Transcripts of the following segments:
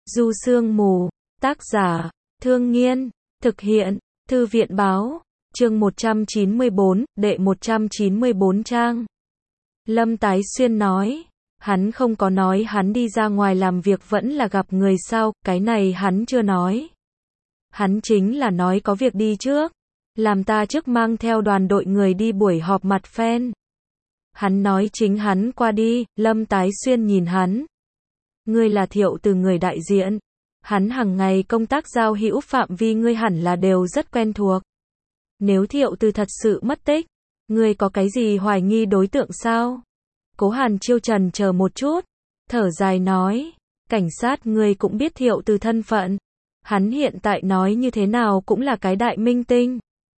Du Sương Mù, tác giả, Thương Nghiên, thực hiện, Thư viện báo, chương 194, đệ 194 trang. Lâm Tái Xuyên nói, hắn không có nói hắn đi ra ngoài làm việc vẫn là gặp người sao, cái này hắn chưa nói. Hắn chính là nói có việc đi trước, làm ta trước mang theo đoàn đội người đi buổi họp mặt fan. Hắn nói chính hắn qua đi, Lâm Tái Xuyên nhìn hắn. Ngươi là Thiệu Từ người đại diện. Hắn hàng ngày công tác giao hữu phạm vi ngươi hẳn là đều rất quen thuộc. Nếu Thiệu Từ thật sự mất tích, ngươi có cái gì hoài nghi đối tượng sao? Cố Hàn Chiêu trần chờ một chút, thở dài nói, cảnh sát ngươi cũng biết Thiệu Từ thân phận. Hắn hiện tại nói như thế nào cũng là cái đại minh tinh.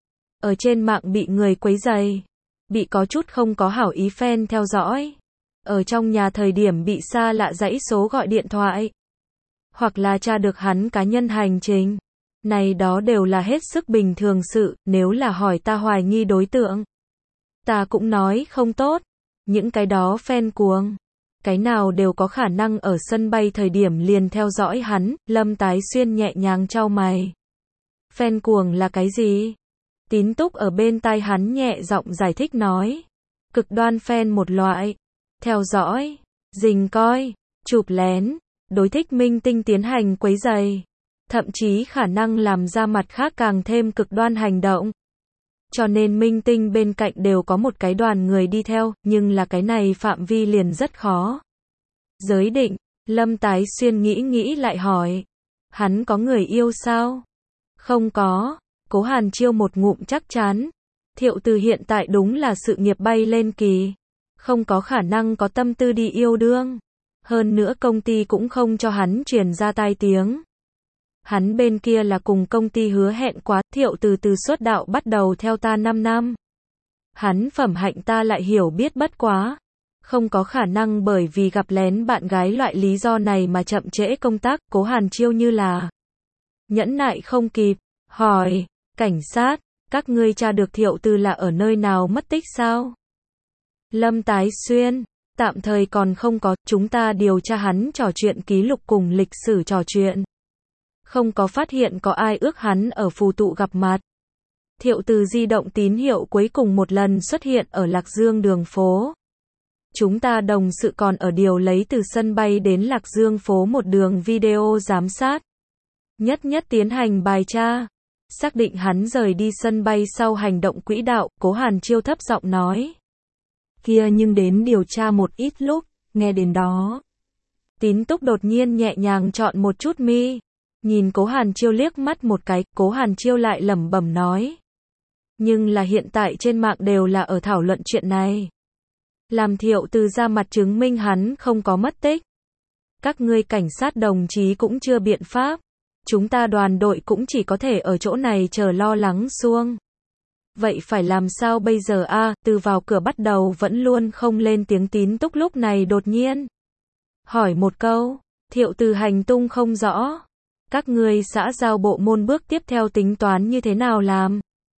Ở trên mạng bị người quấy rầy, bị có chút không có hảo ý fan theo dõi. Ở trong nhà thời điểm bị xa lạ dãy số gọi điện thoại. Hoặc là tra được hắn cá nhân hành trình. Này đó đều là hết sức bình thường sự, nếu là hỏi ta hoài nghi đối tượng. Ta cũng nói không tốt. Những cái đó fan cuồng. Cái nào đều có khả năng ở sân bay thời điểm liền theo dõi hắn, Lâm Tái Xuyên nhẹ nhàng chau mày. Fan cuồng là cái gì? Tín Túc ở bên tai hắn nhẹ giọng giải thích nói. Cực đoan fan một loại. Theo dõi, rình coi, chụp lén, đối thích minh tinh tiến hành quấy rầy. Thậm chí khả năng làm ra mặt khác càng thêm cực đoan hành động. Cho nên minh tinh bên cạnh đều có một cái đoàn người đi theo, nhưng là cái này phạm vi liền rất khó. Giới định, Lâm Tái Xuyên nghĩ lại hỏi. Hắn có người yêu sao? Không có. Cố Hàn Chiêu một ngụm chắc chắn. Thiệu Từ hiện tại đúng là sự nghiệp bay lên kỳ. Không có khả năng có tâm tư đi yêu đương. Hơn nữa công ty cũng không cho hắn truyền ra tai tiếng. Hắn bên kia là cùng công ty hứa hẹn quá, Thiệu Từ từ xuất đạo bắt đầu theo ta 5 năm. Hắn phẩm hạnh ta lại hiểu biết bất quá. Không có khả năng bởi vì gặp lén bạn gái loại lý do này mà chậm trễ công tác. Cố Hàn Chiêu như là nhẫn nại không kịp, hỏi, cảnh sát, các ngươi tra được Thiệu Từ là ở nơi nào mất tích sao? Lâm Tái Xuyên, tạm thời còn không có, chúng ta điều tra hắn trò chuyện ký lục cùng lịch sử trò chuyện. Không có phát hiện có ai ước hắn ở phù tụ gặp mặt. Thiệu Từ di động tín hiệu cuối cùng một lần xuất hiện ở Lạc Dương đường phố. Chúng ta đồng sự còn ở điều lấy từ sân bay đến Lạc Dương phố một đường video giám sát. Nhất tiến hành bài tra. Xác định hắn rời đi sân bay sau hành động quỹ đạo, Cố Hàn Chiêu thấp giọng nói. Kia nhưng đến điều tra một ít lúc, nghe đến đó. Tín Túc đột nhiên nhẹ nhàng chọn một chút mi. Nhìn Cố Hàn Chiêu liếc mắt một cái, Cố Hàn Chiêu lại lẩm bẩm nói. Nhưng là hiện tại trên mạng đều là ở thảo luận chuyện này. Làm Thiệu Từ ra mặt chứng minh hắn không có mất tích. Các ngươi cảnh sát đồng chí cũng chưa biện pháp. Chúng ta đoàn đội cũng chỉ có thể ở chỗ này chờ lo lắng xuông. Vậy phải làm sao bây giờ a? Từ vào cửa bắt đầu vẫn luôn không lên tiếng. Tín Túc lúc này đột nhiên hỏi một câu. Thiệu Từ hành tung không rõ. Các ngươi xã giao bộ môn bước tiếp theo tính toán như thế nào làm?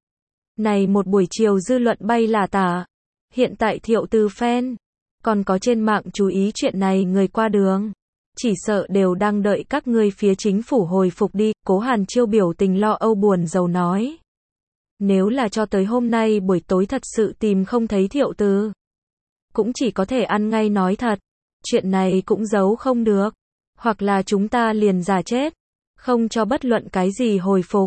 Này một buổi chiều dư luận bay là tả. Hiện tại Thiệu Từ fan, còn có trên mạng chú ý chuyện này người qua đường. Chỉ sợ đều đang đợi các ngươi phía chính phủ hồi phục đi. Cố Hàn Chiêu biểu tình lo âu buồn rầu nói. Nếu là cho tới hôm nay buổi tối thật sự tìm không thấy Thiệu Từ, cũng chỉ có thể ăn ngay nói thật. Chuyện này cũng giấu không được. Hoặc là chúng ta liền giả chết. Không cho bất luận cái gì hồi phục.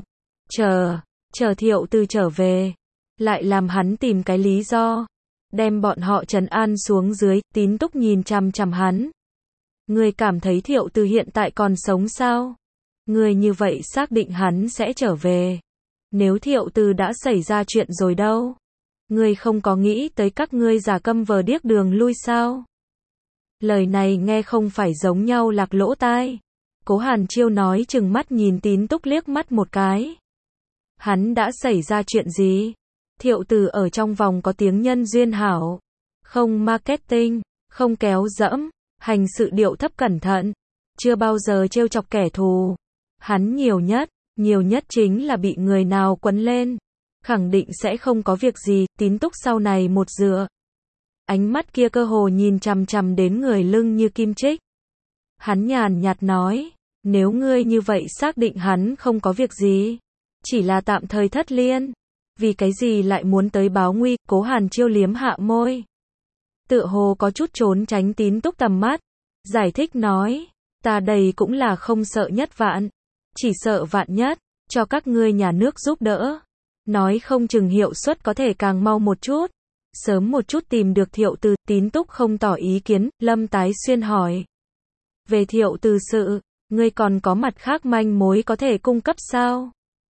Chờ Thiệu Từ trở về. Lại làm hắn tìm cái lý do. Đem bọn họ trấn an xuống dưới. Tín Túc nhìn chằm chằm hắn. Ngươi cảm thấy Thiệu Từ hiện tại còn sống sao? Ngươi như vậy xác định hắn sẽ trở về. Nếu Thiệu Từ đã xảy ra chuyện rồi đâu? Ngươi không có nghĩ tới các ngươi giả câm vờ điếc đường lui sao? Lời này nghe không phải giống nhau lạc lỗ tai. Cố Hàn Chiêu nói chừng mắt nhìn Tín Túc liếc mắt một cái. Hắn đã xảy ra chuyện gì? Thiệu Từ ở trong vòng có tiếng nhân duyên hảo. Không marketing, không kéo dẫm, hành sự điệu thấp cẩn thận. Chưa bao giờ trêu chọc kẻ thù. Hắn nhiều nhất chính là bị người nào quấn lên. Khẳng định sẽ không có việc gì. Tín Túc sau này một dựa. Ánh mắt kia cơ hồ nhìn chằm chằm đến người lưng như kim chích. Hắn nhàn nhạt nói. Nếu ngươi như vậy xác định hắn không có việc gì, chỉ là tạm thời thất liên, vì cái gì lại muốn tới báo nguy? Cố Hàn Chiêu liếm hạ môi, tựa hồ có chút trốn tránh Tín Túc tầm mắt, giải thích nói, ta đây cũng là không sợ nhất vạn, chỉ sợ vạn nhất, cho các ngươi nhà nước giúp đỡ, nói không chừng hiệu suất có thể càng mau một chút, sớm một chút tìm được Thiệu Từ. Tín Túc không tỏ ý kiến. Lâm Tái Xuyên hỏi, về Thiệu Từ sự, ngươi còn có mặt khác manh mối có thể cung cấp sao?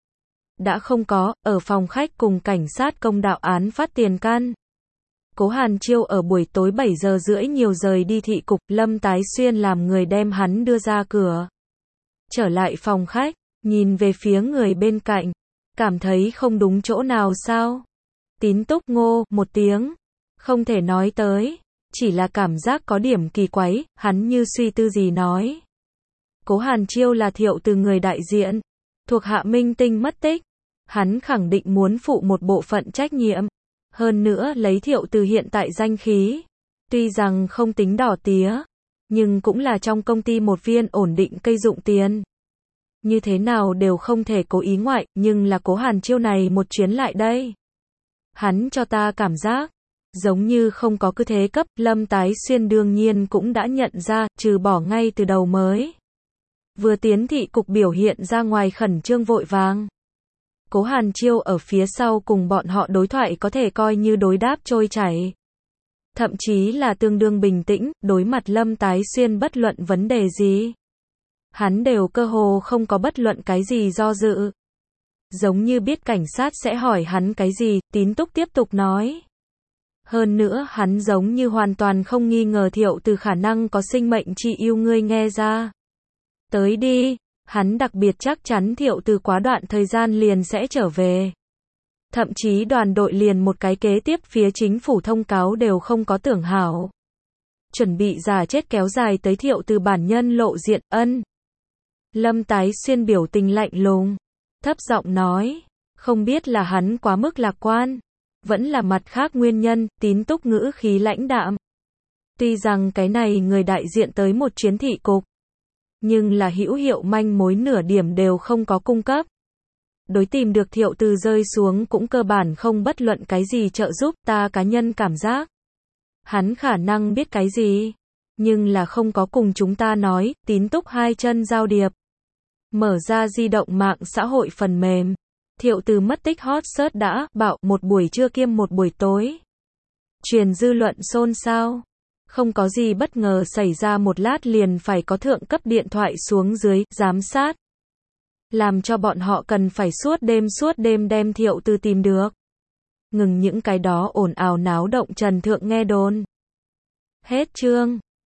Đã không có, ở phòng khách cùng cảnh sát công đạo án phát tiền căn. Cố Hàn Chiêu ở buổi tối 7 giờ rưỡi nhiều rời đi thị cục, Lâm Tái Xuyên làm người đem hắn đưa ra cửa. Trở lại phòng khách, nhìn về phía người bên cạnh, cảm thấy không đúng chỗ nào sao? Tín Túc ngô một tiếng, không thể nói tới, chỉ là cảm giác có điểm kỳ quái, hắn như suy tư gì nói. Cố Hàn Chiêu là Thiệu Từ người đại diện, thuộc hạ minh tinh mất tích, hắn khẳng định muốn phụ một bộ phận trách nhiệm. Hơn nữa lấy Thiệu Từ hiện tại danh khí, tuy rằng không tính đỏ tía, nhưng cũng là trong công ty một viên ổn định cây dụng tiền. Như thế nào đều không thể cố ý ngoại, nhưng là Cố Hàn Chiêu này một chuyến lại đây. Hắn cho ta cảm giác, giống như không có cứ thế cấp. Lâm Tái Xuyên đương nhiên cũng đã nhận ra, trừ bỏ ngay từ đầu mới. Vừa tiến thị cục biểu hiện ra ngoài khẩn trương vội vàng. Cố Hàn Chiêu ở phía sau cùng bọn họ đối thoại có thể coi như đối đáp trôi chảy. Thậm chí là tương đương bình tĩnh, đối mặt Lâm Tái Xuyên bất luận vấn đề gì. Hắn đều cơ hồ không có bất luận cái gì do dự. Giống như biết cảnh sát sẽ hỏi hắn cái gì. Tín Túc tiếp tục nói. Hơn nữa hắn giống như hoàn toàn không nghi ngờ Thiệu Từ khả năng có sinh mệnh chi yêu. Ngươi nghe ra tới đi, hắn đặc biệt chắc chắn Thiệu Từ quá đoạn thời gian liền sẽ trở về. Thậm chí đoàn đội liền một cái kế tiếp phía chính phủ thông cáo đều không có tưởng hảo. Chuẩn bị giả chết kéo dài tới Thiệu Từ bản nhân lộ diện. Ân. Lâm Tái Xuyên biểu tình lạnh lùng, thấp giọng nói, không biết là hắn quá mức lạc quan, vẫn là mặt khác nguyên nhân. Tín Túc ngữ khí lãnh đạm. Tuy rằng cái này người đại diện tới một chuyến thị cục, nhưng là hữu hiệu manh mối nửa điểm đều không có cung cấp. Đối tìm được Thiệu Từ rơi xuống cũng cơ bản không bất luận cái gì trợ giúp. Ta cá nhân cảm giác, hắn khả năng biết cái gì, nhưng là không có cùng chúng ta nói. Tín Túc hai chân giao điệp, mở ra di động mạng xã hội phần mềm. Thiệu Từ mất tích hot search đã bạo một buổi trưa kiêm một buổi tối. Truyền dư luận xôn xao. Không có gì bất ngờ xảy ra một lát liền phải có thượng cấp điện thoại xuống dưới, giám sát. Làm cho bọn họ cần phải suốt đêm đem Thiệu Từ tìm được. Ngừng những cái đó ồn ào náo động trần thượng nghe đồn. Hết chương.